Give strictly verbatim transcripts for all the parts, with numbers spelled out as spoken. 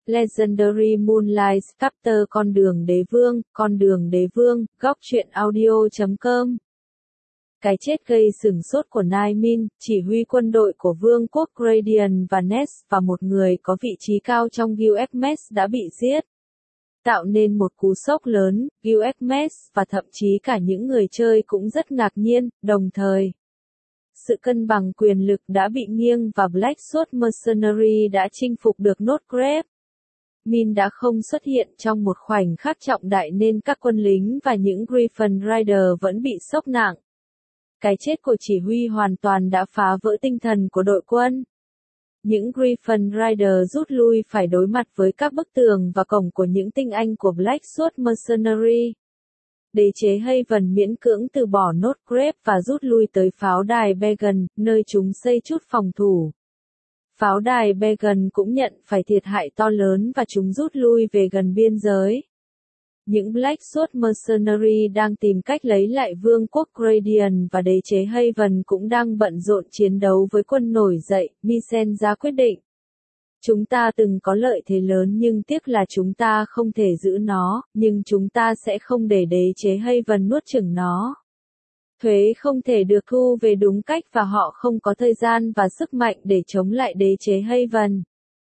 Legendary Moonlight Chapter Con đường đế vương, con đường đế vương, góc truyện audio chấm com. Cái chết gây sửng sốt của Nai Min, chỉ huy quân đội của Vương quốc Radiant và Ness và một người có vị trí cao trong Gilgamesh đã bị giết. Tạo nên một cú sốc lớn, Gilgamesh và thậm chí cả những người chơi cũng rất ngạc nhiên, đồng thời. Sự cân bằng quyền lực đã bị nghiêng và Black Sword Mercenary đã chinh phục được Notgrave. Min đã không xuất hiện trong một khoảnh khắc trọng đại nên các quân lính và những Griffin Rider vẫn bị sốc nặng. Cái chết của chỉ huy hoàn toàn đã phá vỡ tinh thần của đội quân. Những Griffin Rider rút lui phải đối mặt với các bức tường và cổng của những tinh anh của Black Sword Mercenary. Đế chế Haven miễn cưỡng từ bỏ Notgrave và rút lui tới pháo đài Beacon, nơi chúng xây chút phòng thủ. Pháo đài Beacon cũng nhận phải thiệt hại to lớn và chúng rút lui về gần biên giới. Những Black Sword Mercenary đang tìm cách lấy lại Vương quốc Radiant và đế chế Haven cũng đang bận rộn chiến đấu với quân nổi dậy. Misen ra quyết định. Chúng ta từng có lợi thế lớn nhưng tiếc là chúng ta không thể giữ nó, nhưng chúng ta sẽ không để đế chế Haven nuốt chửng nó. Thuế không thể được thu về đúng cách và họ không có thời gian và sức mạnh để chống lại đế chế Haven.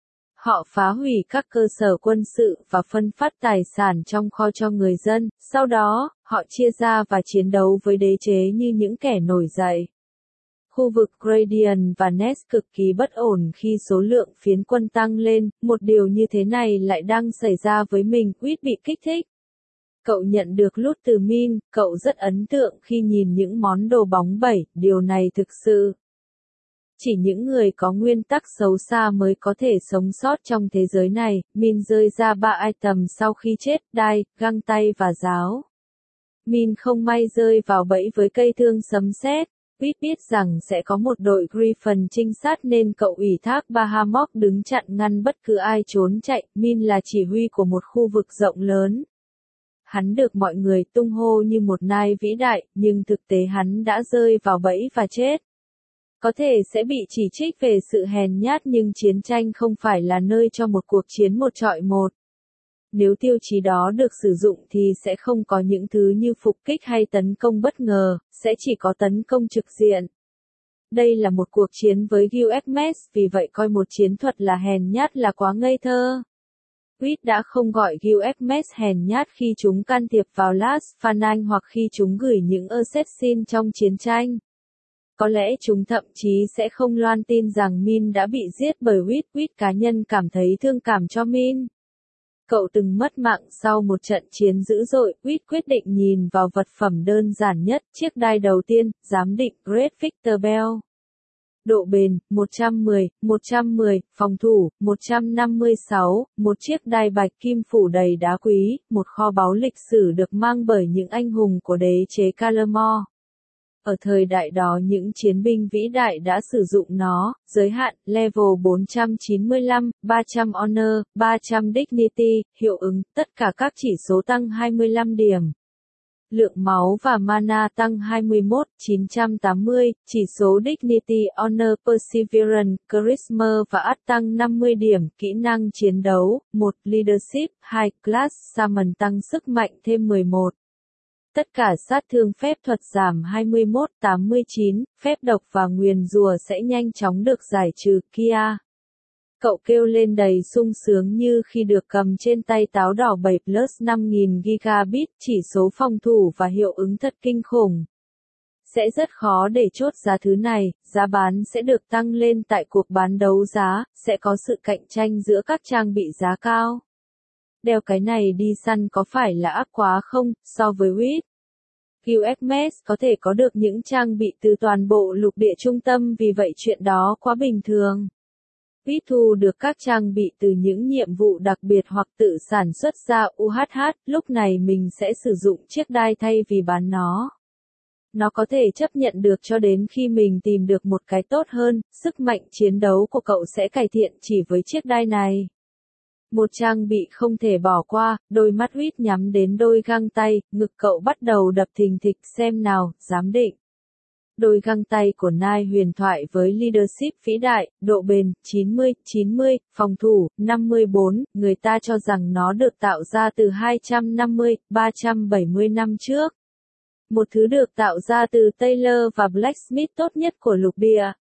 Họ phá hủy các cơ sở quân sự và phân phát tài sản trong kho cho người dân, sau đó, họ chia ra và chiến đấu với đế chế như những kẻ nổi dậy. Khu vực Radiant và Ness cực kỳ bất ổn khi số lượng phiến quân tăng lên, một điều như thế này lại đang xảy ra với mình, Quýt bị kích thích. Cậu nhận được loot từ Min, cậu rất ấn tượng khi nhìn những món đồ bóng bẩy, điều này thực sự. Chỉ những người có nguyên tắc xấu xa mới có thể sống sót trong thế giới này. Min rơi ra ba item sau khi chết, đai, găng tay và giáo. Min không may rơi vào bẫy với cây thương sấm sét. Quýt biết rằng sẽ có một đội Griffin trinh sát nên cậu ủy thác Bahamut đứng chặn ngăn bất cứ ai trốn chạy. Min là chỉ huy của một khu vực rộng lớn. Hắn được mọi người tung hô như một nai vĩ đại, nhưng thực tế hắn đã rơi vào bẫy và chết. Có thể sẽ bị chỉ trích về sự hèn nhát nhưng chiến tranh không phải là nơi cho một cuộc chiến một trọi một. Nếu tiêu chí đó được sử dụng thì sẽ không có những thứ như phục kích hay tấn công bất ngờ, sẽ chỉ có tấn công trực diện. Đây là một cuộc chiến với Gilgamesh, vì vậy coi một chiến thuật là hèn nhát là quá ngây thơ. Quýt đã không gọi Gilgamesh hèn nhát khi chúng can thiệp vào Last Fanang hoặc khi chúng gửi những assassin trong chiến tranh. Có lẽ chúng thậm chí sẽ không loan tin rằng Min đã bị giết bởi Quýt. Quýt cá nhân cảm thấy thương cảm cho Min. Cậu từng mất mạng sau một trận chiến dữ dội. Quýt quyết định nhìn vào vật phẩm đơn giản nhất, chiếc đai đầu tiên, giám định Great Victor Bell. Độ bền, một trăm mười, một trăm mười, phòng thủ, một trăm năm mươi sáu, một chiếc đai bạch kim phủ đầy đá quý, một kho báu lịch sử được mang bởi những anh hùng của đế chế Calamore. Ở thời đại đó những chiến binh vĩ đại đã sử dụng nó, giới hạn, level bốn trăm chín mươi lăm, ba trăm honor, ba trăm dignity, hiệu ứng, tất cả các chỉ số tăng hai mươi lăm điểm. Lượng máu và mana tăng hai mươi mốt, chín trăm tám mươi, chỉ số Dignity, Honor, Perseverance, Charisma và Art tăng năm mươi điểm, kỹ năng chiến đấu, một, Leadership, hai, Class, Summon tăng sức mạnh thêm mười một. Tất cả sát thương phép thuật giảm hai mươi mốt, tám mươi chín, phép độc và nguyền rủa sẽ nhanh chóng được giải trừ, Kia. Cậu kêu lên đầy sung sướng như khi được cầm trên tay táo đỏ bảy plus năm nghìn gigabit, chỉ số phòng thủ và hiệu ứng thật kinh khủng. Sẽ rất khó để chốt giá thứ này, giá bán sẽ được tăng lên tại cuộc bán đấu giá, sẽ có sự cạnh tranh giữa các trang bị giá cao. Đeo cái này đi săn có phải là ác quá không, so với Quýt? Gilgamesh có thể có được những trang bị từ toàn bộ lục địa trung tâm vì vậy chuyện đó quá bình thường. Quýt thu được các trang bị từ những nhiệm vụ đặc biệt hoặc tự sản xuất ra u hát hát, lúc này mình sẽ sử dụng chiếc đai thay vì bán nó. Nó có thể chấp nhận được cho đến khi mình tìm được một cái tốt hơn, sức mạnh chiến đấu của cậu sẽ cải thiện chỉ với chiếc đai này. Một trang bị không thể bỏ qua, đôi mắt Quýt nhắm đến đôi găng tay, ngực cậu bắt đầu đập thình thịch xem nào, giám định. Đôi găng tay của Nike huyền thoại với leadership vĩ đại, độ bền chín mươi chín mươi, phòng thủ năm mươi bốn, người ta cho rằng nó được tạo ra từ hai trăm năm mươi ba trăm bảy mươi năm trước. Một thứ được tạo ra từ Taylor và Blacksmith tốt nhất của lục địa.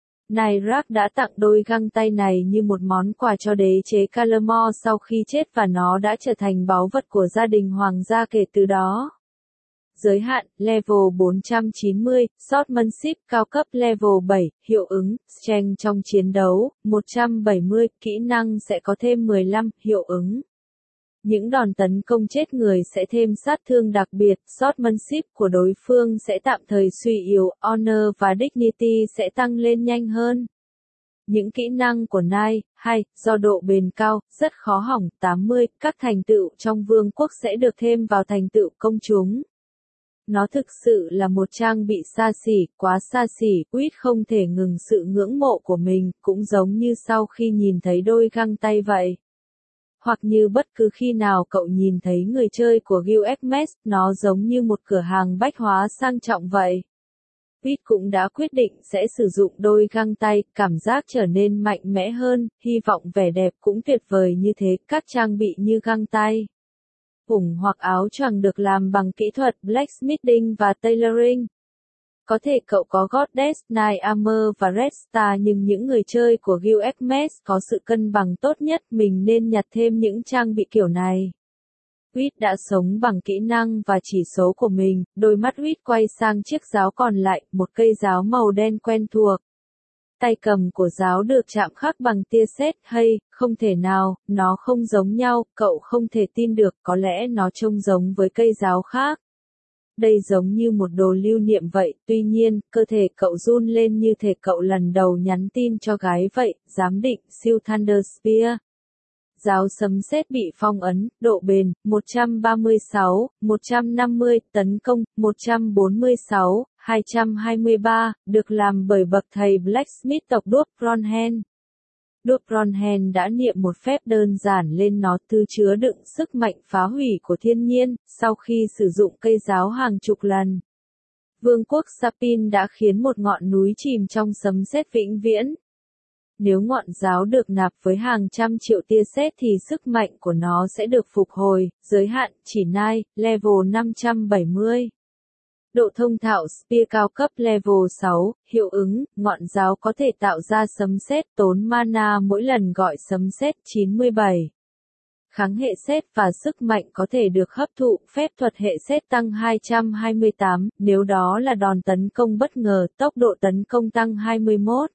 Nike đã tặng đôi găng tay này như một món quà cho đế chế Calamo sau khi chết và nó đã trở thành báu vật của gia đình hoàng gia kể từ đó. Giới hạn, level bốn trăm chín mươi, Swordsmanship cao cấp level bảy, hiệu ứng, strength trong chiến đấu, một trăm bảy mươi, kỹ năng sẽ có thêm mười lăm, hiệu ứng. Những đòn tấn công chết người sẽ thêm sát thương đặc biệt, Swordsmanship của đối phương sẽ tạm thời suy yếu, Honor và Dignity sẽ tăng lên nhanh hơn. Những kỹ năng của Nike, hai, do độ bền cao, rất khó hỏng, tám mươi, các thành tựu trong vương quốc sẽ được thêm vào thành tựu công chúng. Nó thực sự là một trang bị xa xỉ, quá xa xỉ, Quýt không thể ngừng sự ngưỡng mộ của mình, cũng giống như sau khi nhìn thấy đôi găng tay vậy. Hoặc như bất cứ khi nào cậu nhìn thấy người chơi của Guild Hermes, nó giống như một cửa hàng bách hóa sang trọng vậy. Quýt cũng đã quyết định sẽ sử dụng đôi găng tay, cảm giác trở nên mạnh mẽ hơn, hy vọng vẻ đẹp cũng tuyệt vời như thế, các trang bị như găng tay, ủng hoặc áo choàng được làm bằng kỹ thuật blacksmithing và tailoring. Có thể cậu có Goddess, Knight Armor và Red Star nhưng những người chơi của Guild Hermes có sự cân bằng tốt nhất, mình nên nhặt thêm những trang bị kiểu này. Quýt đã sống bằng kỹ năng và chỉ số của mình, đôi mắt Quýt quay sang chiếc giáo còn lại, một cây giáo màu đen quen thuộc. Tay cầm của giáo được chạm khắc bằng tia sét, hay, không thể nào, nó không giống nhau, cậu không thể tin được, có lẽ nó trông giống với cây giáo khác. Đây giống như một đồ lưu niệm vậy, tuy nhiên, cơ thể cậu run lên như thể cậu lần đầu nhắn tin cho gái vậy, giám định, siêu Thunder Spear. Giáo sấm sét bị phong ấn, độ bền, một trăm ba mươi sáu, một trăm năm mươi, tấn công, một trăm bốn mươi sáu, hai trăm hai mươi ba, được làm bởi bậc thầy Blacksmith tộc đuốc Bronhen. Đuốc Bronhen đã niệm một phép đơn giản lên nó thư chứa đựng sức mạnh phá hủy của thiên nhiên, sau khi sử dụng cây giáo hàng chục lần. Vương quốc Sapin đã khiến một ngọn núi chìm trong sấm sét vĩnh viễn. Nếu ngọn giáo được nạp với hàng trăm triệu tia sét thì sức mạnh của nó sẽ được phục hồi, giới hạn, chỉ Nike, level năm trăm bảy mươi. Độ thông thạo Spear cao cấp level sáu, hiệu ứng, ngọn giáo có thể tạo ra sấm sét tốn mana mỗi lần gọi sấm sét chín mươi bảy. Kháng hệ sét và sức mạnh có thể được hấp thụ, phép thuật hệ sét tăng hai trăm hai mươi tám, nếu đó là đòn tấn công bất ngờ, tốc độ tấn công tăng hai mươi mốt.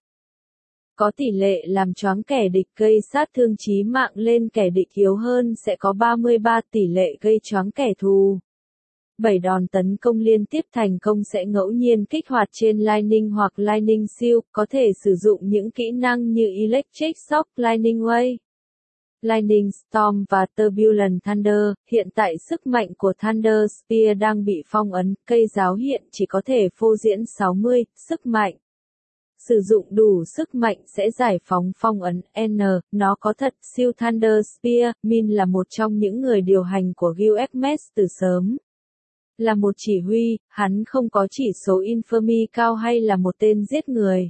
Có tỷ lệ làm choáng kẻ địch gây sát thương chí mạng lên kẻ địch yếu hơn sẽ có ba mươi ba tỷ lệ gây choáng kẻ thù. bảy đòn tấn công liên tiếp thành công sẽ ngẫu nhiên kích hoạt trên Lightning hoặc Lightning Shield, có thể sử dụng những kỹ năng như Electric Shock, Lightning Wave, Lightning Storm và Turbulent Thunder. Hiện tại sức mạnh của Thunder Spear đang bị phong ấn, cây giáo hiện chỉ có thể phô diễn sáu mươi, sức mạnh. Sử dụng đủ sức mạnh sẽ giải phóng phong ấn N, nó có thật, siêu Thunder Spear. Min là một trong những người điều hành của Guild Hermes từ sớm. Là một chỉ huy, hắn không có chỉ số infamy cao hay là một tên giết người.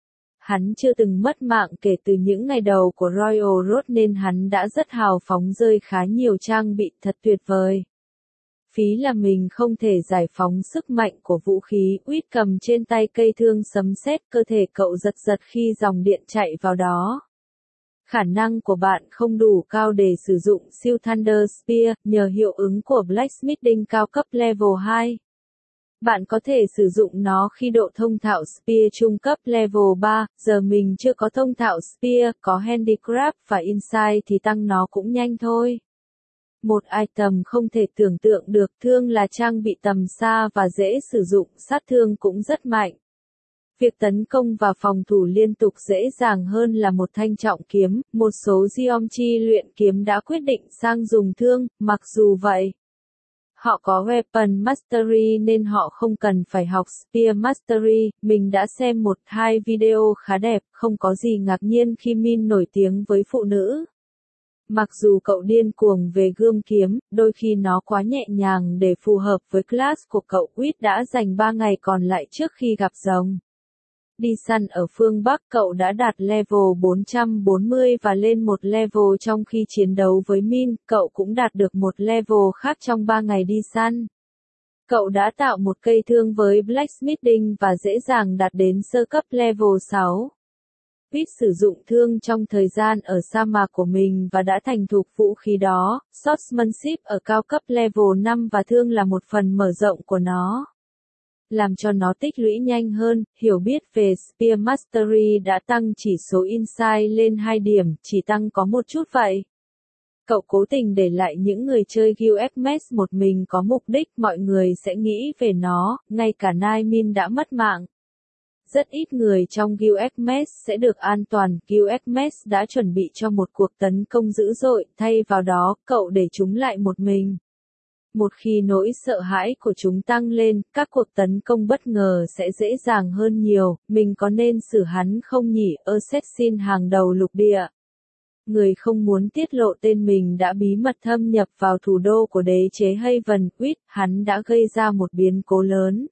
Hắn chưa từng mất mạng kể từ những ngày đầu của Royal Road nên hắn đã rất hào phóng rơi khá nhiều trang bị thật tuyệt vời. Phí là mình không thể giải phóng sức mạnh của vũ khí, Quýt cầm trên tay cây thương sấm sét, cơ thể cậu giật giật khi dòng điện chạy vào đó. Khả năng của bạn không đủ cao để sử dụng siêu Thunder Spear, nhờ hiệu ứng của Blacksmithing cao cấp level hai. Bạn có thể sử dụng nó khi độ thông thạo Spear trung cấp level ba, giờ mình chưa có thông thạo Spear, có Handicraft và Insight thì tăng nó cũng nhanh thôi. Một item không thể tưởng tượng được, thương là trang bị tầm xa và dễ sử dụng, sát thương cũng rất mạnh. Việc tấn công và phòng thủ liên tục dễ dàng hơn là một thanh trọng kiếm, một số Geometry luyện kiếm đã quyết định sang dùng thương, mặc dù vậy. Họ có Weapon Mastery nên họ không cần phải học Spear Mastery, mình đã xem một hai video khá đẹp, không có gì ngạc nhiên khi Min nổi tiếng với phụ nữ. Mặc dù cậu điên cuồng về gươm kiếm, đôi khi nó quá nhẹ nhàng để phù hợp với class của cậu. Quýt đã dành ba ngày còn lại trước khi gặp rồng. Đi săn ở phương Bắc, cậu đã đạt level bốn trăm bốn mươi và lên một level trong khi chiến đấu với Min, cậu cũng đạt được một level khác trong ba ngày đi săn. Cậu đã tạo một cây thương với Blacksmithing và dễ dàng đạt đến sơ cấp level sáu. Quýt sử dụng thương trong thời gian ở sa mạc của mình và đã thành thục vũ khí đó. Swordsmanship ở cao cấp level năm và thương là một phần mở rộng của nó. Làm cho nó tích lũy nhanh hơn, hiểu biết về Spear Mastery đã tăng chỉ số Insight lên hai điểm, chỉ tăng có một chút vậy. Cậu cố tình để lại những người chơi Guildmates một mình có mục đích, mọi người sẽ nghĩ về nó, ngay cả Naimin đã mất mạng. Rất ít người trong Guildmates sẽ được an toàn, Guildmates đã chuẩn bị cho một cuộc tấn công dữ dội, thay vào đó, cậu để chúng lại một mình. Một khi nỗi sợ hãi của chúng tăng lên, các cuộc tấn công bất ngờ sẽ dễ dàng hơn nhiều, mình có nên xử hắn không nhỉ? Assassin hàng đầu lục địa. Người không muốn tiết lộ tên mình đã bí mật thâm nhập vào thủ đô của đế chế Haven, Quýt, hắn đã gây ra một biến cố lớn.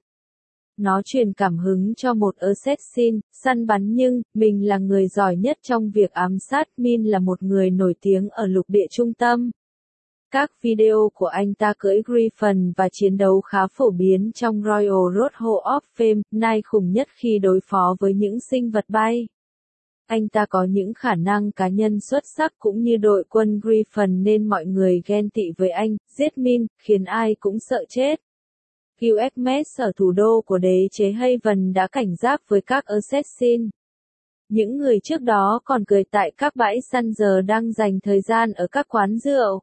Nó truyền cảm hứng cho một assassin, săn bắn nhưng, mình là người giỏi nhất trong việc ám sát, Min là một người nổi tiếng ở lục địa trung tâm. Các video của anh ta cưỡi Griffon và chiến đấu khá phổ biến trong Royal Road Hall of Fame, nai khủng nhất khi đối phó với những sinh vật bay. Anh ta có những khả năng cá nhân xuất sắc cũng như đội quân Griffon nên mọi người ghen tị với anh, giết Min, khiến ai cũng sợ chết. Guildmates ở thủ đô của đế chế Haven đã cảnh giác với các assassin. Những người trước đó còn cười tại các bãi săn giờ đang dành thời gian ở các quán rượu.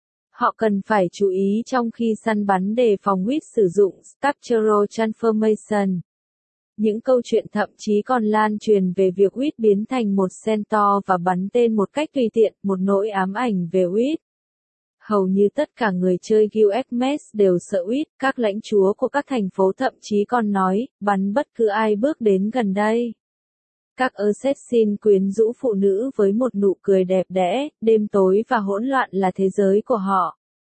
Họ cần phải chú ý trong khi săn bắn đề phòng Quýt sử dụng Structural Transformation. Những câu chuyện thậm chí còn lan truyền về việc Quýt biến thành một centaur và bắn tên một cách tùy tiện, một nỗi ám ảnh về Quýt. Hầu như tất cả người chơi Guildmates đều sợ Quýt, các lãnh chúa của các thành phố thậm chí còn nói, bắn bất cứ ai bước đến gần đây. Các assassin quyến rũ phụ nữ với một nụ cười đẹp đẽ, đêm tối và hỗn loạn là thế giới của họ.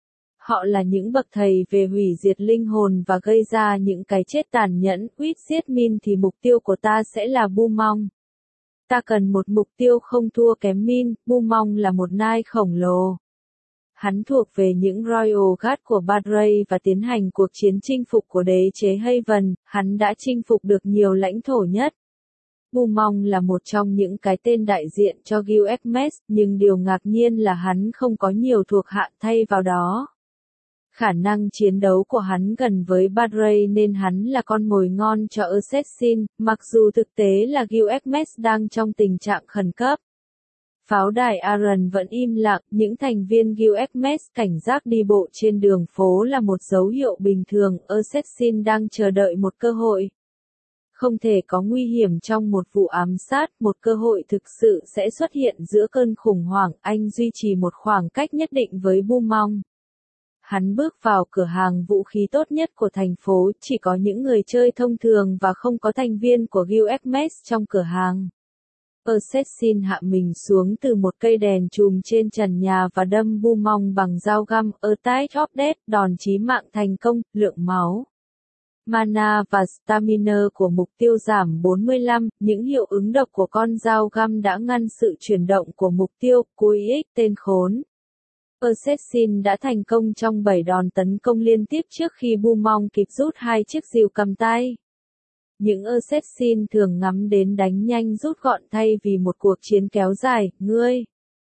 Họ là những bậc thầy về hủy diệt linh hồn và gây ra những cái chết tàn nhẫn. Quýt giết Min thì mục tiêu của ta sẽ là Bumong. Ta cần một mục tiêu không thua kém Min, Bumong là một nai khổng lồ. Hắn thuộc về những Royal Guard của Badray và tiến hành cuộc chiến chinh phục của đế chế Haven, hắn đã chinh phục được nhiều lãnh thổ nhất. Bumong là một trong những cái tên đại diện cho Guildmates, nhưng điều ngạc nhiên là hắn không có nhiều thuộc hạ thay vào đó. Khả năng chiến đấu của hắn gần với Badray nên hắn là con mồi ngon cho assassin, mặc dù thực tế là Guildmates đang trong tình trạng khẩn cấp. Pháo đài Aaron vẫn im lặng, những thành viên Guildmates cảnh giác đi bộ trên đường phố là một dấu hiệu bình thường, assassin đang chờ đợi một cơ hội. Không thể có nguy hiểm trong một vụ ám sát, một cơ hội thực sự sẽ xuất hiện giữa cơn khủng hoảng, anh duy trì một khoảng cách nhất định với Bumong. Hắn bước vào cửa hàng vũ khí tốt nhất của thành phố, chỉ có những người chơi thông thường và không có thành viên của Guildmates trong cửa hàng. Assassin hạ mình xuống từ một cây đèn chùm trên trần nhà và đâm Bumong bằng dao găm, Attack of Death, đòn chí mạng thành công, lượng máu, mana và stamina của mục tiêu giảm bốn mươi lăm, những hiệu ứng độc của con dao găm đã ngăn sự chuyển động của mục tiêu, Cui X tên khốn. Assassin đã thành công trong bảy đòn tấn công liên tiếp trước khi Bumong kịp rút hai chiếc rìu cầm tay. Những assassin thường ngắm đến đánh nhanh rút gọn thay vì một cuộc chiến kéo dài, ngươi.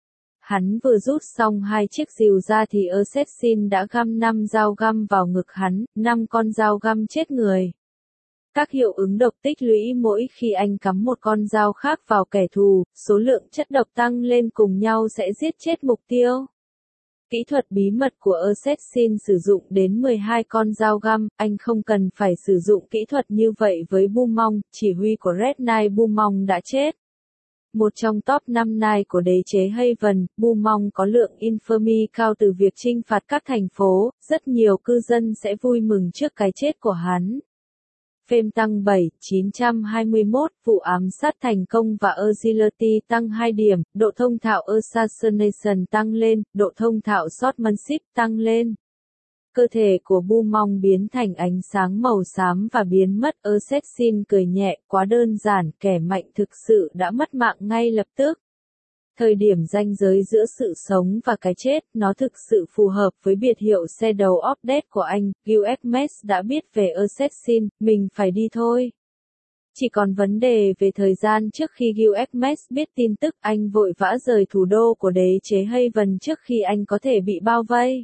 Hắn vừa rút xong hai chiếc rìu ra thì assassin đã găm năm dao găm vào ngực hắn, năm con dao găm chết người. Các hiệu ứng độc tích lũy mỗi khi anh cắm một con dao khác vào kẻ thù, số lượng chất độc tăng lên cùng nhau sẽ giết chết mục tiêu. Kỹ thuật bí mật của Assassin sử dụng đến mười hai con dao găm, anh không cần phải sử dụng kỹ thuật như vậy với Bumong, chỉ huy của Red Knight Bumong đã chết. Một trong top năm knight của đế chế Haven, Bumong có lượng infamy cao từ việc chinh phạt các thành phố, rất nhiều cư dân sẽ vui mừng trước cái chết của hắn. Phêm tăng bảy, chín trăm hai mươi mốt, vụ ám sát thành công và agility tăng hai điểm, độ thông thạo assassination tăng lên, độ thông thạo swordsmanship tăng lên. Cơ thể của Bu Mong biến thành ánh sáng màu xám và biến mất. Assassin cười nhẹ, quá đơn giản, kẻ mạnh thực sự đã mất mạng ngay lập tức. Thời điểm ranh giới giữa sự sống và cái chết, nó thực sự phù hợp với biệt hiệu Shadow of Death của anh. Gilgamesh đã biết về Assassin, mình phải đi thôi. Chỉ còn vấn đề về thời gian trước khi Gilgamesh biết tin tức, anh vội vã rời thủ đô của đế chế Haven trước khi anh có thể bị bao vây.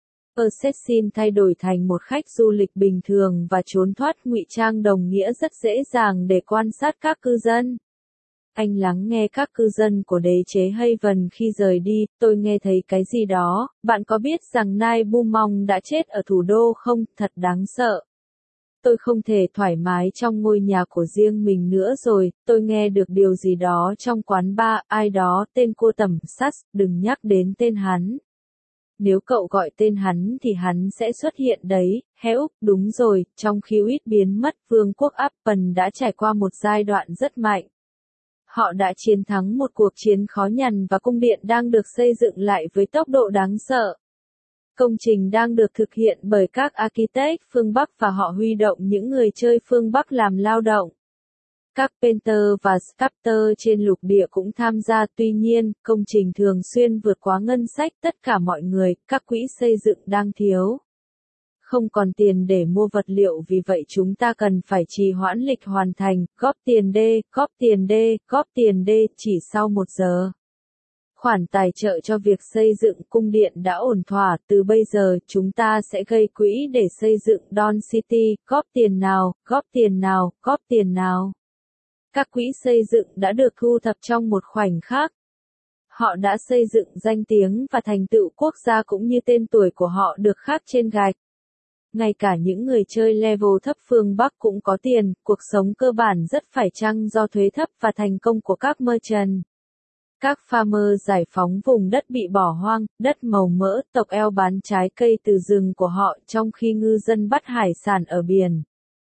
Assassin thay đổi thành một khách du lịch bình thường và trốn thoát ngụy trang đồng nghĩa rất dễ dàng để quan sát các cư dân. Anh lắng nghe các cư dân của đế chế Haven khi rời đi, tôi nghe thấy cái gì đó, bạn có biết rằng Nai Bu Mong đã chết ở thủ đô không, thật đáng sợ. Tôi không thể thoải mái trong ngôi nhà của riêng mình nữa rồi, tôi nghe được điều gì đó trong quán bar, ai đó tên cô tẩm sắt, đừng nhắc đến tên hắn. Nếu cậu gọi tên hắn thì hắn sẽ xuất hiện đấy, Heuk, đúng rồi, trong khi Uýt biến mất, vương quốc Appen đã trải qua một giai đoạn rất mạnh. Họ đã chiến thắng một cuộc chiến khó nhằn và cung điện đang được xây dựng lại với tốc độ đáng sợ. Công trình đang được thực hiện bởi các architect phương Bắc và họ huy động những người chơi phương Bắc làm lao động. Các painter và sculptor trên lục địa cũng tham gia, tuy nhiên, công trình thường xuyên vượt quá ngân sách tất cả mọi người, các quỹ xây dựng đang thiếu. Không còn tiền để mua vật liệu, vì vậy chúng ta cần phải trì hoãn lịch hoàn thành, góp tiền đê, góp tiền đê, góp tiền đê, chỉ sau một giờ. Khoản tài trợ cho việc xây dựng cung điện đã ổn thỏa, từ bây giờ chúng ta sẽ gây quỹ để xây dựng Dawn City, góp tiền nào, góp tiền nào, góp tiền nào. Các quỹ xây dựng đã được thu thập trong một khoảnh khắc. Họ đã xây dựng danh tiếng và thành tựu quốc gia cũng như tên tuổi của họ được khắc trên gạch. Ngay cả những người chơi level thấp phương Bắc cũng có tiền, cuộc sống cơ bản rất phải chăng do thuế thấp và thành công của các merchant. Các farmer giải phóng vùng đất bị bỏ hoang, đất màu mỡ, tộc eo bán trái cây từ rừng của họ trong khi ngư dân bắt hải sản ở biển.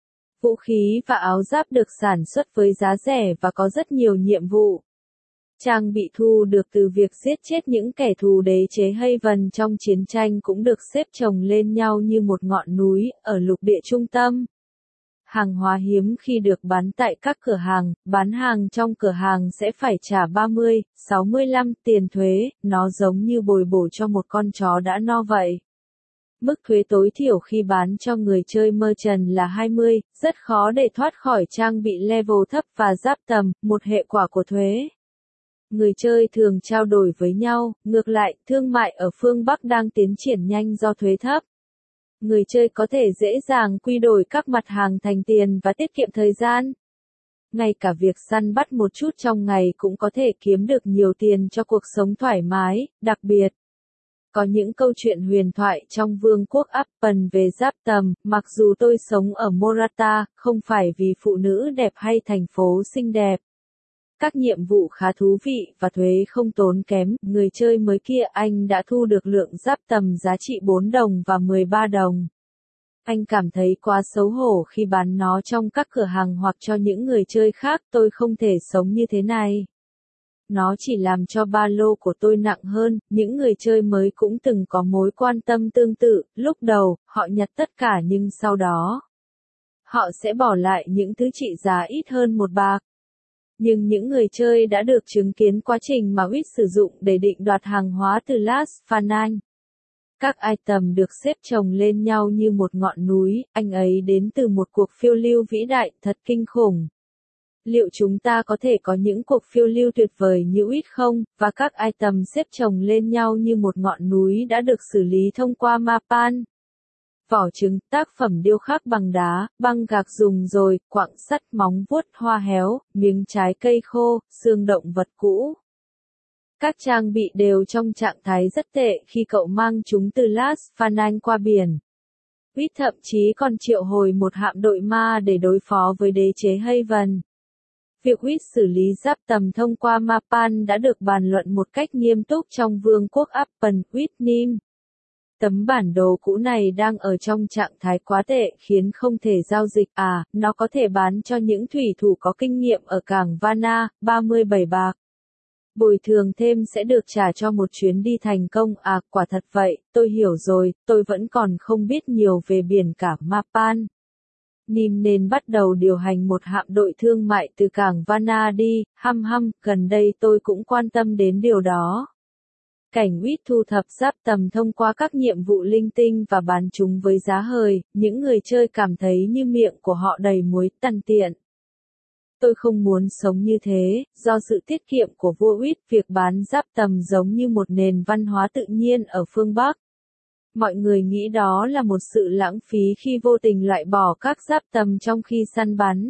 Vũ khí và áo giáp được sản xuất với giá rẻ và có rất nhiều nhiệm vụ. Trang bị thu được từ việc giết chết những kẻ thù đế chế Haven trong chiến tranh cũng được xếp chồng lên nhau như một ngọn núi, ở lục địa trung tâm. Hàng hóa hiếm khi được bán tại các cửa hàng, bán hàng trong cửa hàng sẽ phải trả ba mươi, sáu mươi lăm tiền thuế, nó giống như bồi bổ cho một con chó đã no vậy. Mức thuế tối thiểu khi bán cho người chơi merchant là hai mươi, rất khó để thoát khỏi trang bị level thấp và giáp tầm, một hệ quả của thuế. Người chơi thường trao đổi với nhau, ngược lại, thương mại ở phương Bắc đang tiến triển nhanh do thuế thấp. Người chơi có thể dễ dàng quy đổi các mặt hàng thành tiền và tiết kiệm thời gian. Ngay cả việc săn bắt một chút trong ngày cũng có thể kiếm được nhiều tiền cho cuộc sống thoải mái, đặc biệt. Có những câu chuyện huyền thoại trong vương quốc Appen về giáp tầm, mặc dù tôi sống ở Morata, không phải vì phụ nữ đẹp hay thành phố xinh đẹp. Các nhiệm vụ khá thú vị và thuế không tốn kém, người chơi mới kia anh đã thu được lượng giáp tầm giá trị bốn đồng và mười ba đồng. Anh cảm thấy quá xấu hổ khi bán nó trong các cửa hàng hoặc cho những người chơi khác, tôi không thể sống như thế này. Nó chỉ làm cho ba lô của tôi nặng hơn, những người chơi mới cũng từng có mối quan tâm tương tự, lúc đầu, họ nhặt tất cả nhưng sau đó, họ sẽ bỏ lại những thứ trị giá ít hơn một bạc. Nhưng những người chơi đã được chứng kiến quá trình mà Uýt sử dụng để định đoạt hàng hóa từ Las Fanan. Các item được xếp chồng lên nhau như một ngọn núi, anh ấy đến từ một cuộc phiêu lưu vĩ đại, thật kinh khủng. Liệu chúng ta có thể có những cuộc phiêu lưu tuyệt vời như Uýt không? Và các item xếp chồng lên nhau như một ngọn núi đã được xử lý thông qua Mapan. Vỏ trứng, tác phẩm điêu khắc bằng đá, băng gạc dùng rồi, quặng sắt, móng vuốt, hoa héo, miếng trái cây khô, xương động vật cũ. Các trang bị đều trong trạng thái rất tệ khi cậu mang chúng từ Las Fanan qua biển. Uýt thậm chí còn triệu hồi một hạm đội ma để đối phó với đế chế Haven. Việc Uýt xử lý giáp tầm thông qua Mapan đã được bàn luận một cách nghiêm túc trong vương quốc Appen, Uýt Nim. Tấm bản đồ cũ này đang ở trong trạng thái quá tệ khiến không thể giao dịch à, nó có thể bán cho những thủy thủ có kinh nghiệm ở cảng Varna, ba mươi bảy bạc. Bồi thường thêm sẽ được trả cho một chuyến đi thành công à, quả thật vậy, tôi hiểu rồi, tôi vẫn còn không biết nhiều về biển cả Mapan. Nim nên bắt đầu điều hành một hạm đội thương mại từ cảng Varna đi, hăm hăm, gần đây tôi cũng quan tâm đến điều đó. Cảnh Uýt thu thập giáp tầm thông qua các nhiệm vụ linh tinh và bán chúng với giá hời, những người chơi cảm thấy như miệng của họ đầy muối, tằn tiện. Tôi không muốn sống như thế, do sự tiết kiệm của vua Uýt, việc bán giáp tầm giống như một nền văn hóa tự nhiên ở phương Bắc. Mọi người nghĩ đó là một sự lãng phí khi vô tình loại bỏ các giáp tầm trong khi săn bắn.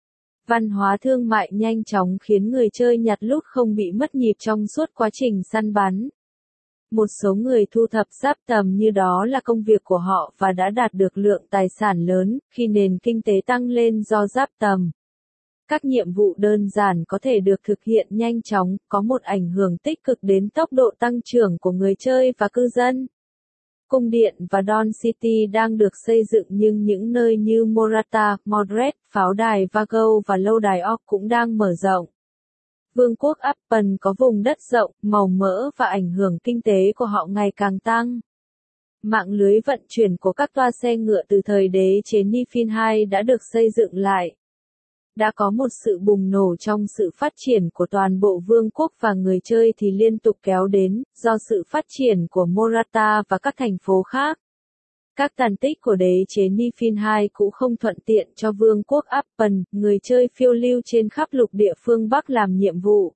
Văn hóa thương mại nhanh chóng khiến người chơi nhặt lút không bị mất nhịp trong suốt quá trình săn bắn. Một số người thu thập giáp tầm như đó là công việc của họ và đã đạt được lượng tài sản lớn khi nền kinh tế tăng lên do giáp tầm. Các nhiệm vụ đơn giản có thể được thực hiện nhanh chóng, có một ảnh hưởng tích cực đến tốc độ tăng trưởng của người chơi và cư dân. Cung điện và Dawn City đang được xây dựng nhưng những nơi như Morata, Mordred, pháo đài Vago và lâu đài Orc cũng đang mở rộng. Vương quốc Appen có vùng đất rộng, màu mỡ và ảnh hưởng kinh tế của họ ngày càng tăng. Mạng lưới vận chuyển của các toa xe ngựa từ thời đế chế Nifin hai đã được xây dựng lại. Đã có một sự bùng nổ trong sự phát triển của toàn bộ vương quốc và người chơi thì liên tục kéo đến, do sự phát triển của Morata và các thành phố khác. Các tàn tích của đế chế Nifin hai cũng không thuận tiện cho vương quốc Appen, người chơi phiêu lưu trên khắp lục địa phương Bắc làm nhiệm vụ.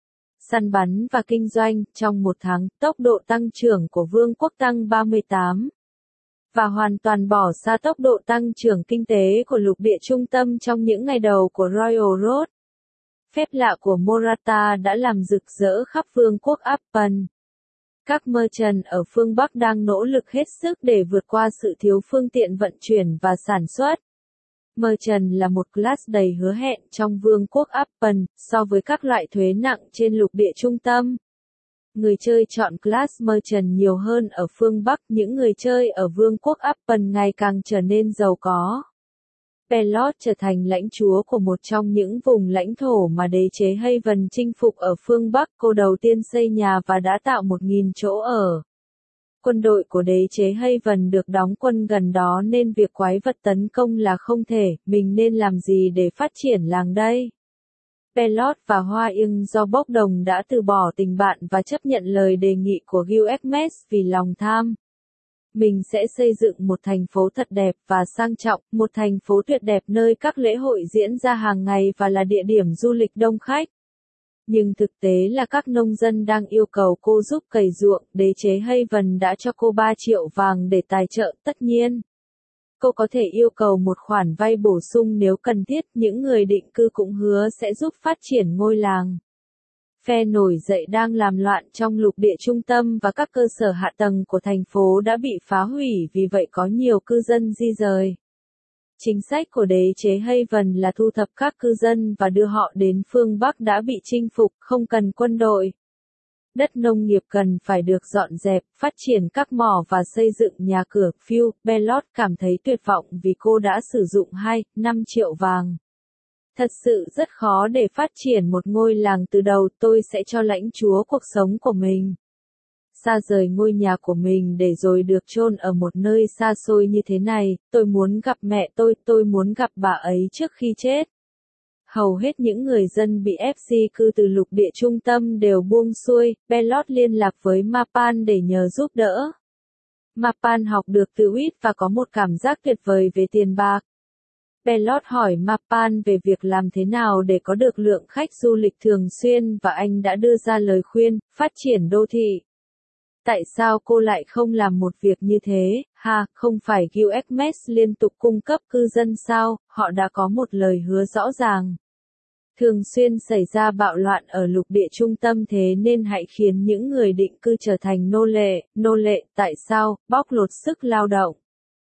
Săn bắn và kinh doanh, trong một tháng, tốc độ tăng trưởng của vương quốc tăng ba mươi tám. Và hoàn toàn bỏ xa tốc độ tăng trưởng kinh tế của lục địa trung tâm trong những ngày đầu của Royal Road. Phép lạ của Morata đã làm rực rỡ khắp vương quốc Appen. Các merchant ở phương Bắc đang nỗ lực hết sức để vượt qua sự thiếu phương tiện vận chuyển và sản xuất. Merchant là một class đầy hứa hẹn trong vương quốc Appen, so với các loại thuế nặng trên lục địa trung tâm. Người chơi chọn class merchant nhiều hơn ở phương Bắc, những người chơi ở vương quốc Appen ngày càng trở nên giàu có. Pelot trở thành lãnh chúa của một trong những vùng lãnh thổ mà đế chế Haven chinh phục ở phương Bắc, cô đầu tiên xây nhà và đã tạo một nghìn chỗ ở. Quân đội của đế chế Haven được đóng quân gần đó nên việc quái vật tấn công là không thể, mình nên làm gì để phát triển làng đây? Pelot và Hoa Ưng do bốc đồng đã từ bỏ tình bạn và chấp nhận lời đề nghị của Gilgamesh vì lòng tham. Mình sẽ xây dựng một thành phố thật đẹp và sang trọng, một thành phố tuyệt đẹp nơi các lễ hội diễn ra hàng ngày và là địa điểm du lịch đông khách. Nhưng thực tế là các nông dân đang yêu cầu cô giúp cày ruộng, đế chế Haven đã cho cô ba triệu vàng để tài trợ, tất nhiên. Cô có thể yêu cầu một khoản vay bổ sung nếu cần thiết, những người định cư cũng hứa sẽ giúp phát triển ngôi làng. Phe nổi dậy đang làm loạn trong lục địa trung tâm và các cơ sở hạ tầng của thành phố đã bị phá hủy, vì vậy có nhiều cư dân di rời. Chính sách của đế chế Haven là thu thập các cư dân và đưa họ đến phương Bắc đã bị chinh phục, không cần quân đội. Đất nông nghiệp cần phải được dọn dẹp, phát triển các mỏ và xây dựng nhà cửa. Phil, Pelot cảm thấy tuyệt vọng vì cô đã sử dụng hai, năm triệu vàng. Thật sự rất khó để phát triển một ngôi làng từ đầu, tôi sẽ cho lãnh chúa cuộc sống của mình. Xa rời ngôi nhà của mình để rồi được chôn ở một nơi xa xôi như thế này, tôi muốn gặp mẹ tôi, tôi muốn gặp bà ấy trước khi chết. Hầu hết những người dân bị ép di cư từ lục địa trung tâm đều buông xuôi, Pelot liên lạc với Mapan để nhờ giúp đỡ. Mapan học được từ Uýt và có một cảm giác tuyệt vời về tiền bạc. Pelot hỏi Mapan về việc làm thế nào để có được lượng khách du lịch thường xuyên và anh đã đưa ra lời khuyên, phát triển đô thị. Tại sao cô lại không làm một việc như thế? Ha, không phải Gilgamesh liên tục cung cấp cư dân sao, họ đã có một lời hứa rõ ràng. Thường xuyên xảy ra bạo loạn ở lục địa trung tâm, thế nên hãy khiến những người định cư trở thành nô lệ. Nô lệ, tại sao? Bóc lột sức lao động.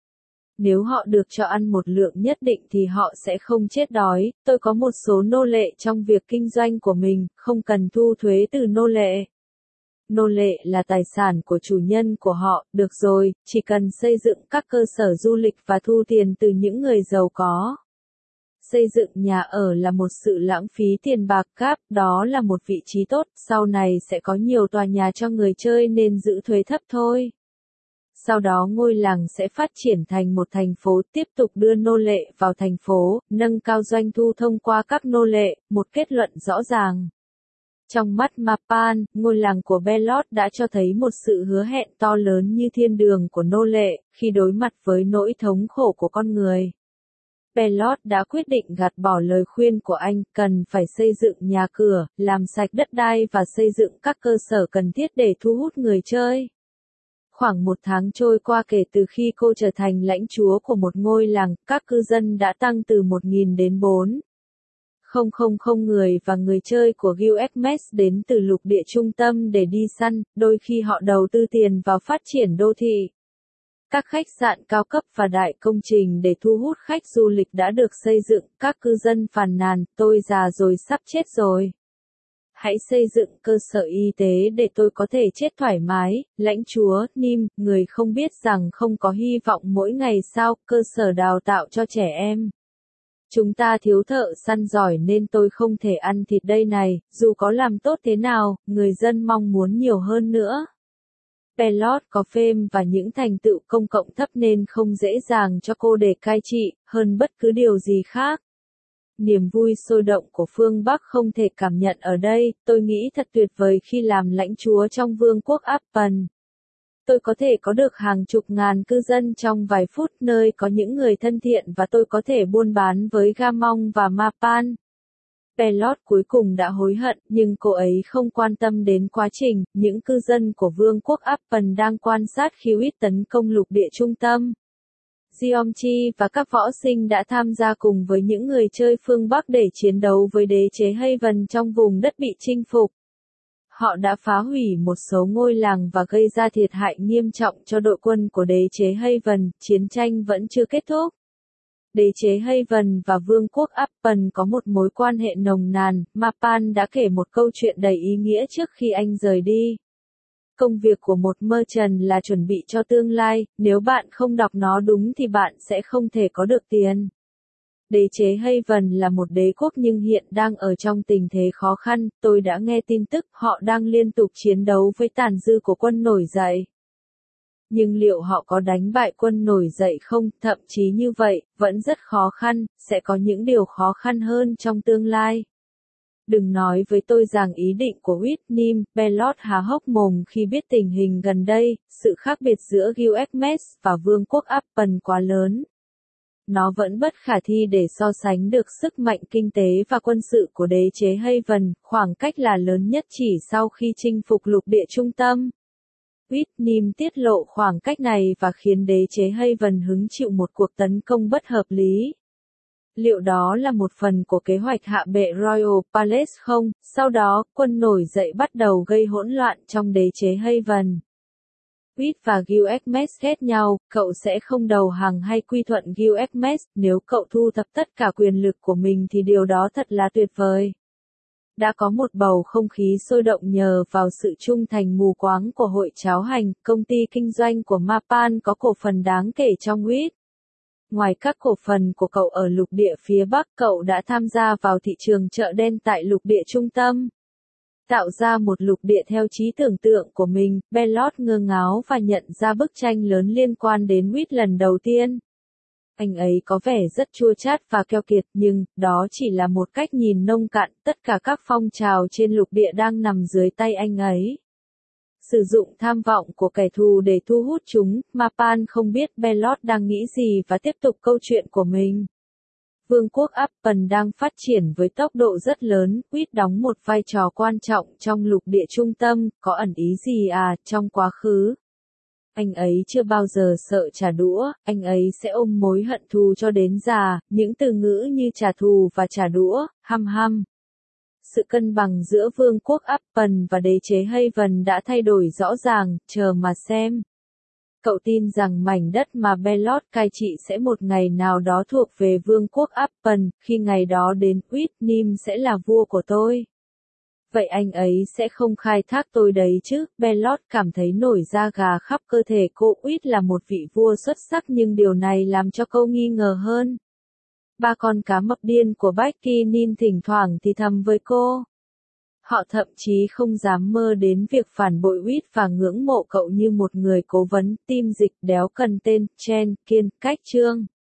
Nếu họ được cho ăn một lượng nhất định thì họ sẽ không chết đói. Tôi có một số nô lệ trong việc kinh doanh của mình, không cần thu thuế từ nô lệ. nô lệ là tài sản của chủ nhân của họ, được rồi, chỉ cần xây dựng các cơ sở du lịch và thu tiền từ những người giàu có. Xây dựng nhà ở là một sự lãng phí tiền bạc cáp, đó là một vị trí tốt, sau này sẽ có nhiều tòa nhà cho người chơi nên giữ thuế thấp thôi. Sau đó ngôi làng sẽ phát triển thành một thành phố, tiếp tục đưa nô lệ vào thành phố, nâng cao doanh thu thông qua các nô lệ, một kết luận rõ ràng. Trong mắt Mapan, ngôi làng của Belot đã cho thấy một sự hứa hẹn to lớn như thiên đường của nô lệ, khi đối mặt với nỗi thống khổ của con người. Belot đã quyết định gạt bỏ lời khuyên của anh, cần phải xây dựng nhà cửa, làm sạch đất đai và xây dựng các cơ sở cần thiết để thu hút người chơi. Khoảng một tháng trôi qua kể từ khi cô trở thành lãnh chúa của một ngôi làng, các cư dân đã tăng từ một nghìn đến bốn nghìn người và người chơi của Guildmates đến từ lục địa trung tâm để đi săn, đôi khi họ đầu tư tiền vào phát triển đô thị. Các khách sạn cao cấp và đại công trình để thu hút khách du lịch đã được xây dựng, các cư dân phàn nàn, tôi già rồi sắp chết rồi. Hãy xây dựng cơ sở y tế để tôi có thể chết thoải mái, lãnh chúa, Nim, người không biết rằng không có hy vọng mỗi ngày sao, cơ sở đào tạo cho trẻ em. Chúng ta thiếu thợ săn giỏi nên tôi không thể ăn thịt đây này, dù có làm tốt thế nào, người dân mong muốn nhiều hơn nữa. Belot có fame và những thành tựu công cộng thấp nên không dễ dàng cho cô để cai trị, hơn bất cứ điều gì khác. Niềm vui sôi động của phương Bắc không thể cảm nhận ở đây, tôi nghĩ thật tuyệt vời khi làm lãnh chúa trong vương quốc Appen. Tôi có thể có được hàng chục ngàn cư dân trong vài phút, nơi có những người thân thiện và tôi có thể buôn bán với Gamong và Mapan. Belot cuối cùng đã hối hận, nhưng cô ấy không quan tâm đến quá trình, những cư dân của vương quốc Appen đang quan sát khi Huyết tấn công lục địa trung tâm. Giomchi và các võ sinh đã tham gia cùng với những người chơi phương Bắc để chiến đấu với đế chế Haven trong vùng đất bị chinh phục. Họ đã phá hủy một số ngôi làng và gây ra thiệt hại nghiêm trọng cho đội quân của đế chế Haven, chiến tranh vẫn chưa kết thúc. Đế chế Haven và vương quốc Appen có một mối quan hệ nồng nàn, Mapan đã kể một câu chuyện đầy ý nghĩa trước khi anh rời đi. Công việc của một merchant là chuẩn bị cho tương lai, nếu bạn không đọc nó đúng thì bạn sẽ không thể có được tiền. Đế chế Haven là một đế quốc nhưng hiện đang ở trong tình thế khó khăn, tôi đã nghe tin tức họ đang liên tục chiến đấu với tàn dư của quân nổi dậy. Nhưng liệu họ có đánh bại quân nổi dậy không, thậm chí như vậy, vẫn rất khó khăn, sẽ có những điều khó khăn hơn trong tương lai. Đừng nói với tôi rằng ý định của Whitney, Belot há hốc mồm khi biết tình hình gần đây, sự khác biệt giữa Guildmates và vương quốc Appen quá lớn. Nó vẫn bất khả thi để so sánh được sức mạnh kinh tế và quân sự của đế chế Haven, khoảng cách là lớn nhất chỉ sau khi chinh phục lục địa trung tâm. Whitney tiết lộ khoảng cách này và khiến đế chế Haven hứng chịu một cuộc tấn công bất hợp lý. Liệu đó là một phần của kế hoạch hạ bệ Royal Palace không? Sau đó, quân nổi dậy bắt đầu gây hỗn loạn trong đế chế Haven. Whit và Guildmates ghét nhau, cậu sẽ không đầu hàng hay quy thuận Guildmates, nếu cậu thu thập tất cả quyền lực của mình thì điều đó thật là tuyệt vời. Đã có một bầu không khí sôi động nhờ vào sự trung thành mù quáng của hội cháo hành, công ty kinh doanh của Mapan có cổ phần đáng kể trong Whit. Ngoài các cổ phần của cậu ở lục địa phía Bắc, cậu đã tham gia vào thị trường chợ đen tại lục địa trung tâm. Tạo ra một lục địa theo trí tưởng tượng của mình, Belot ngơ ngáo và nhận ra bức tranh lớn liên quan đến Whit lần đầu tiên. Anh ấy có vẻ rất chua chát và keo kiệt nhưng, đó chỉ là một cách nhìn nông cạn, tất cả các phong trào trên lục địa đang nằm dưới tay anh ấy. Sử dụng tham vọng của kẻ thù để thu hút chúng, Mapan không biết Belot đang nghĩ gì và tiếp tục câu chuyện của mình. Vương quốc Appen đang phát triển với tốc độ rất lớn, Whit đóng một vai trò quan trọng trong lục địa trung tâm, có ẩn ý gì à, trong quá khứ? Anh ấy chưa bao giờ sợ trả đũa, anh ấy sẽ ôm mối hận thù cho đến già, những từ ngữ như trả thù và trả đũa, hăm hăm. Sự cân bằng giữa vương quốc Appen và đế chế Haven đã thay đổi rõ ràng, chờ mà xem. Cậu tin rằng mảnh đất mà Belot cai trị sẽ một ngày nào đó thuộc về vương quốc Appen, khi ngày đó đến, Whitney sẽ là vua của tôi. vậy anh ấy sẽ không khai thác tôi đấy chứ. Bellot cảm thấy nổi da gà khắp cơ thể. Cô Uýt là một vị vua xuất sắc nhưng điều này làm cho cô nghi ngờ hơn. Ba con cá mập điên của Becky Nin thỉnh thoảng thì thầm với cô. Họ thậm chí không dám mơ đến việc phản bội Uýt và ngưỡng mộ cậu như một người cố vấn, tim dịch đéo cần tên, Chen, Kiên, Cách Trương.